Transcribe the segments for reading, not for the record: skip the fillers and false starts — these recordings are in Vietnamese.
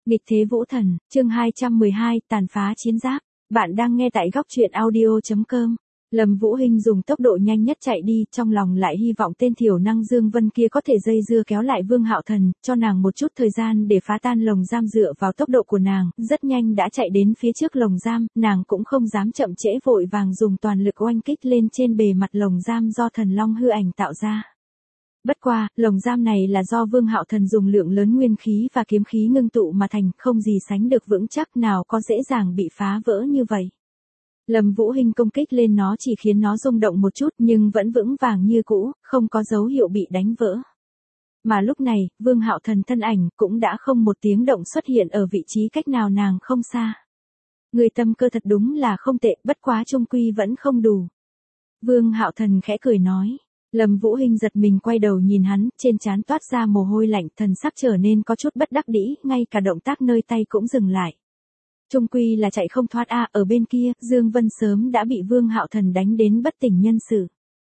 Nghịch thế vũ thần, chương 212, tàn phá chiến giáp. Bạn đang nghe tại góc truyện audio.com. Lâm Vũ Hinh dùng tốc độ nhanh nhất chạy đi, trong lòng lại hy vọng tên thiểu năng Dương Vân kia có thể dây dưa kéo lại Vương Hạo Thần, cho nàng một chút thời gian để phá tan lồng giam. Dựa vào tốc độ của nàng, rất nhanh đã chạy đến phía trước lồng giam, nàng cũng không dám chậm trễ, vội vàng dùng toàn lực oanh kích lên trên bề mặt lồng giam do thần long hư ảnh tạo ra. Bất qua, lồng giam này là do Vương Hạo Thần dùng lượng lớn nguyên khí và kiếm khí ngưng tụ mà thành, không gì sánh được vững chắc, nào có dễ dàng bị phá vỡ như vậy. Lâm Vũ Hinh công kích lên nó chỉ khiến nó rung động một chút nhưng vẫn vững vàng như cũ, không có dấu hiệu bị đánh vỡ. Mà lúc này, Vương Hạo Thần thân ảnh cũng đã không một tiếng động xuất hiện ở vị trí cách nào nàng không xa. Người tâm cơ thật đúng là không tệ, bất quá chung quy vẫn không đủ. Vương Hạo Thần khẽ cười nói. Lâm Vũ Hinh giật mình quay đầu nhìn hắn, trên trán toát ra mồ hôi lạnh, thần sắc trở nên có chút bất đắc dĩ, ngay cả động tác nơi tay cũng dừng lại. Chung quy là chạy không thoát ở bên kia, Dương Vân sớm đã bị Vương Hạo Thần đánh đến bất tỉnh nhân sự.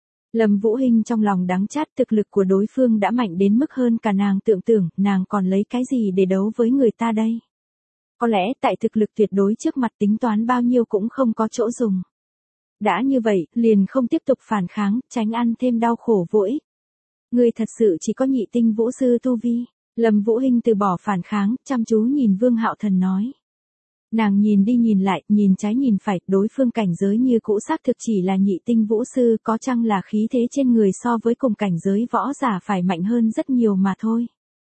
Lâm Vũ Hinh trong lòng đắng chát, thực lực của đối phương đã mạnh đến mức hơn cả nàng tưởng tượng, nàng còn lấy cái gì để đấu với người ta đây? Có lẽ tại thực lực tuyệt đối trước mặt tính toán bao nhiêu cũng không có chỗ dùng. Đã như vậy, liền không tiếp tục phản kháng, tránh ăn thêm đau khổ vô ích. Người thật sự chỉ có nhị tinh vũ sư tu vi. Lâm Vũ Hinh từ bỏ phản kháng, chăm chú nhìn Vương Hạo Thần nói. Nàng nhìn đi nhìn lại, nhìn trái nhìn phải, đối phương cảnh giới như cũ xác thực chỉ là nhị tinh vũ sư, có chăng là khí thế trên người so với cùng cảnh giới võ giả phải mạnh hơn rất nhiều mà thôi.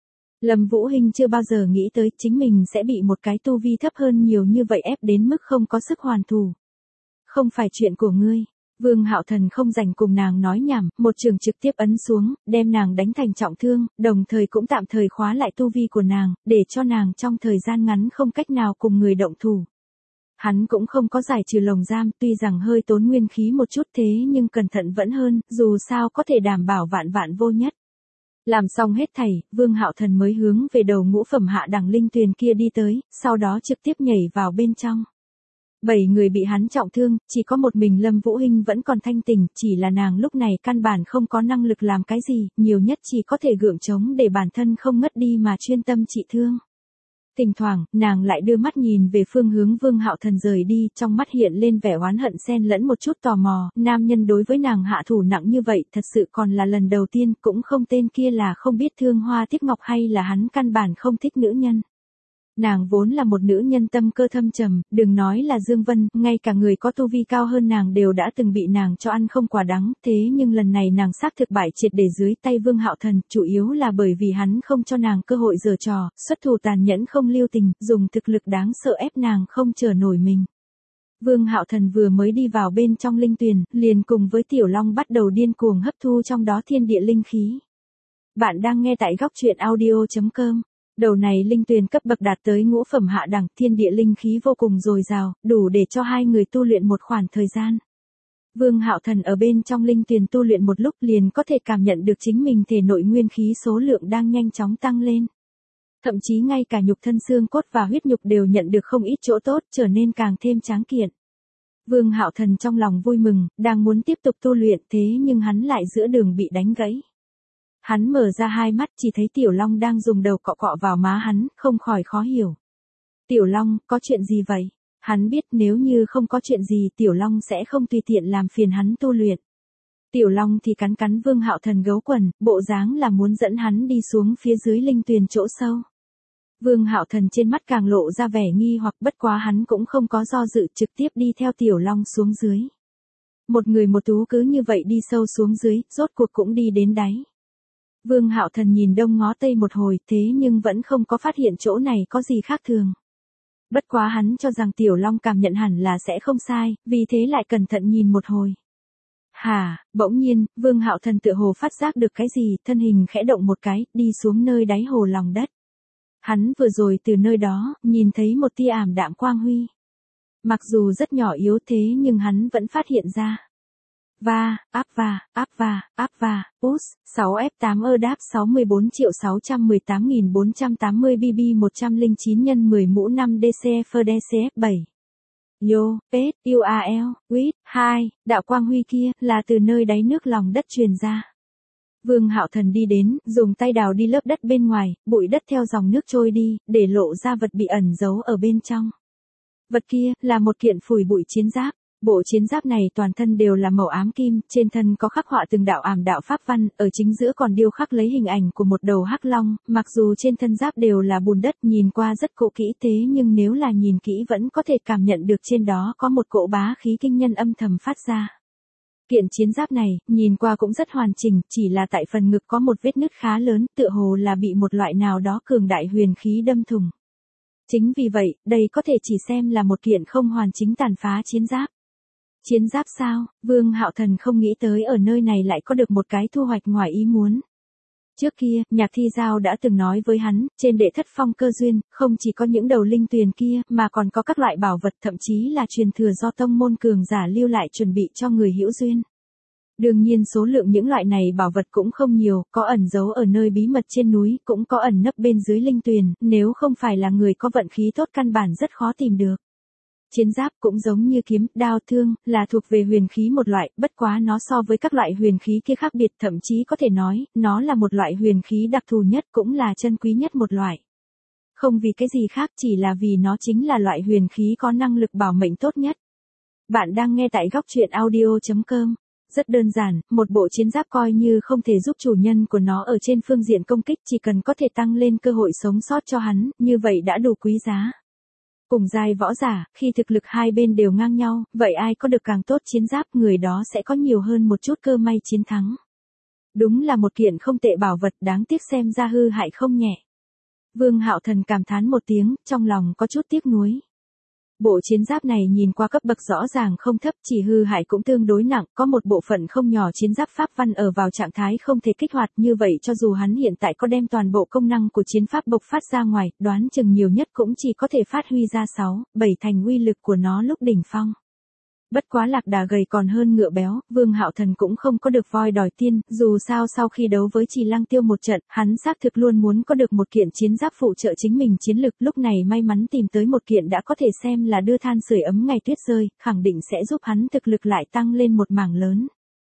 Lâm Vũ Hinh chưa bao giờ nghĩ tới chính mình sẽ bị một cái tu vi thấp hơn nhiều như vậy ép đến mức không có sức hoàn thủ. Không phải chuyện của ngươi. Vương Hạo Thần không rảnh cùng nàng nói nhảm, một trường trực tiếp ấn xuống, đem nàng đánh thành trọng thương, đồng thời cũng tạm thời khóa lại tu vi của nàng, để cho nàng trong thời gian ngắn không cách nào cùng người động thủ. Hắn cũng không có giải trừ lồng giam, tuy rằng hơi tốn nguyên khí một chút thế nhưng cẩn thận vẫn hơn, dù sao có thể đảm bảo vạn vạn vô nhất. Làm xong hết thảy, Vương Hạo Thần mới hướng về đầu ngũ phẩm hạ đẳng linh tuyền kia đi tới, sau đó trực tiếp nhảy vào bên trong. 7 người bị hắn trọng thương, chỉ có một mình Lâm Vũ Hinh vẫn còn thanh tỉnh, chỉ là nàng lúc này căn bản không có năng lực làm cái gì, nhiều nhất chỉ có thể gượng chống để bản thân không ngất đi mà chuyên tâm trị thương. Thỉnh thoảng, nàng lại đưa mắt nhìn về phương hướng Vương Hạo Thần rời đi, trong mắt hiện lên vẻ oán hận xen lẫn một chút tò mò, nam nhân đối với nàng hạ thủ nặng như vậy, thật sự còn là lần đầu tiên, cũng không tên kia là không biết thương hoa tiếc ngọc hay là hắn căn bản không thích nữ nhân. Nàng vốn là một nữ nhân tâm cơ thâm trầm, đừng nói là Dương Vân, ngay cả người có tu vi cao hơn nàng đều đã từng bị nàng cho ăn không quả đắng, thế nhưng lần này nàng xác thực bại triệt để dưới tay Vương Hạo Thần, chủ yếu là bởi vì hắn không cho nàng cơ hội giở trò, xuất thủ tàn nhẫn không lưu tình, dùng thực lực đáng sợ ép nàng không chờ nổi mình. Vương Hạo Thần vừa mới đi vào bên trong linh tuyền, liền cùng với Tiểu Long bắt đầu điên cuồng hấp thu trong đó thiên địa linh khí. Bạn đang nghe tại góc truyện audio.com. Đầu này linh tuyền cấp bậc đạt tới ngũ phẩm hạ đẳng, thiên địa linh khí vô cùng dồi dào, đủ để cho hai người tu luyện một khoảng thời gian. Vương Hạo Thần ở bên trong linh tuyền tu luyện một lúc liền có thể cảm nhận được chính mình thể nội nguyên khí số lượng đang nhanh chóng tăng lên. Thậm chí ngay cả nhục thân xương cốt và huyết nhục đều nhận được không ít chỗ tốt, trở nên càng thêm tráng kiện. Vương Hạo Thần trong lòng vui mừng, đang muốn tiếp tục tu luyện, thế nhưng hắn lại giữa đường bị đánh gãy. Hắn mở ra hai mắt, chỉ thấy Tiểu Long đang dùng đầu cọ cọ vào má hắn, không khỏi khó hiểu. Tiểu Long, có chuyện gì vậy? Hắn biết nếu như không có chuyện gì Tiểu Long sẽ không tùy tiện làm phiền hắn tu luyện. Tiểu Long thì cắn cắn Vương Hạo Thần gấu quần, bộ dáng là muốn dẫn hắn đi xuống phía dưới linh tuyền chỗ sâu. Vương Hạo Thần trên mắt càng lộ ra vẻ nghi hoặc, bất quá hắn cũng không có do dự, trực tiếp đi theo Tiểu Long xuống dưới. Một người một thú cứ như vậy đi sâu xuống dưới, rốt cuộc cũng đi đến đáy. Vương Hạo Thần nhìn đông ngó tây một hồi, thế nhưng vẫn không có phát hiện chỗ này có gì khác thường. Bất quá hắn cho rằng Tiểu Long cảm nhận hẳn là sẽ không sai, vì thế lại cẩn thận nhìn một hồi. Bỗng nhiên, Vương Hạo Thần tựa hồ phát giác được cái gì, thân hình khẽ động một cái, đi xuống nơi đáy hồ lòng đất. Hắn vừa rồi từ nơi đó, nhìn thấy một tia ảm đạm quang huy. Mặc dù rất nhỏ yếu thế nhưng hắn vẫn phát hiện ra. Áp va, push, 6F8 đáp 64.618.480 BB 109 x 10 mũ 5 DCF DCF 7. Yo, pet, UAL, WIT, 2, đạo quang huy kia, là từ nơi đáy nước lòng đất truyền ra. Vương Hạo Thần đi đến, dùng tay đào đi lớp đất bên ngoài, bụi đất theo dòng nước trôi đi, để lộ ra vật bị ẩn giấu ở bên trong. Vật kia, là một kiện phủi bụi chiến giáp. Bộ chiến giáp này toàn thân đều là màu ám kim, trên thân có khắc họa từng đạo ảm đạo pháp văn, ở chính giữa còn điêu khắc lấy hình ảnh của một đầu hắc long, mặc dù trên thân giáp đều là bùn đất nhìn qua rất cũ kỹ thế nhưng nếu là nhìn kỹ vẫn có thể cảm nhận được trên đó có một cỗ bá khí kinh nhân âm thầm phát ra. Kiện chiến giáp này, nhìn qua cũng rất hoàn chỉnh, chỉ là tại phần ngực có một vết nứt khá lớn, tựa hồ là bị một loại nào đó cường đại huyền khí đâm thủng. Chính vì vậy, đây có thể chỉ xem là một kiện không hoàn chính tàn phá chiến giáp. Chiến giáp sao? Vương Hạo Thần không nghĩ tới ở nơi này lại có được một cái thu hoạch ngoài ý muốn. Trước kia, Nhạc Thi Giao đã từng nói với hắn, trên đệ thất phong cơ duyên, không chỉ có những đầu linh tuyền kia, mà còn có các loại bảo vật thậm chí là truyền thừa do tông môn cường giả lưu lại chuẩn bị cho người hữu duyên. Đương nhiên số lượng những loại này bảo vật cũng không nhiều, có ẩn giấu ở nơi bí mật trên núi, cũng có ẩn nấp bên dưới linh tuyền, nếu không phải là người có vận khí tốt căn bản rất khó tìm được. Chiến giáp cũng giống như kiếm, đao thương, là thuộc về huyền khí một loại, bất quá nó so với các loại huyền khí kia khác biệt, thậm chí có thể nói, nó là một loại huyền khí đặc thù nhất cũng là chân quý nhất một loại. Không vì cái gì khác, chỉ là vì nó chính là loại huyền khí có năng lực bảo mệnh tốt nhất. Bạn đang nghe tại góc truyện audio.com. Rất đơn giản, một bộ chiến giáp coi như không thể giúp chủ nhân của nó ở trên phương diện công kích, chỉ cần có thể tăng lên cơ hội sống sót cho hắn, như vậy đã đủ quý giá. Cùng giai võ giả, khi thực lực hai bên đều ngang nhau, vậy ai có được càng tốt chiến giáp, người đó sẽ có nhiều hơn một chút cơ may chiến thắng. Đúng là một kiện không tệ bảo vật, đáng tiếc xem ra hư hại không nhẹ. Vương Hạo Thần cảm thán một tiếng, trong lòng có chút tiếc nuối. Bộ chiến giáp này nhìn qua cấp bậc rõ ràng không thấp, chỉ hư hại cũng tương đối nặng, có một bộ phận không nhỏ chiến giáp pháp văn ở vào trạng thái không thể kích hoạt, như vậy cho dù hắn hiện tại có đem toàn bộ công năng của chiến pháp bộc phát ra ngoài, đoán chừng nhiều nhất cũng chỉ có thể phát huy ra 6, 7 thành uy lực của nó lúc đỉnh phong. Bất quá lạc đà gầy còn hơn ngựa béo, Vương Hạo Thần cũng không có được voi đòi tiên, dù sao sau khi đấu với Trì Lăng Tiêu một trận, hắn xác thực luôn muốn có được một kiện chiến giáp phụ trợ chính mình chiến lực, lúc này may mắn tìm tới một kiện đã có thể xem là đưa than sưởi ấm ngày tuyết rơi, khẳng định sẽ giúp hắn thực lực lại tăng lên một mảng lớn.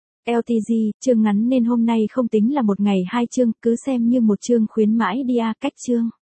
LTG, chương ngắn nên hôm nay không tính là một ngày hai chương, cứ xem như một chương khuyến mãi đi cách chương.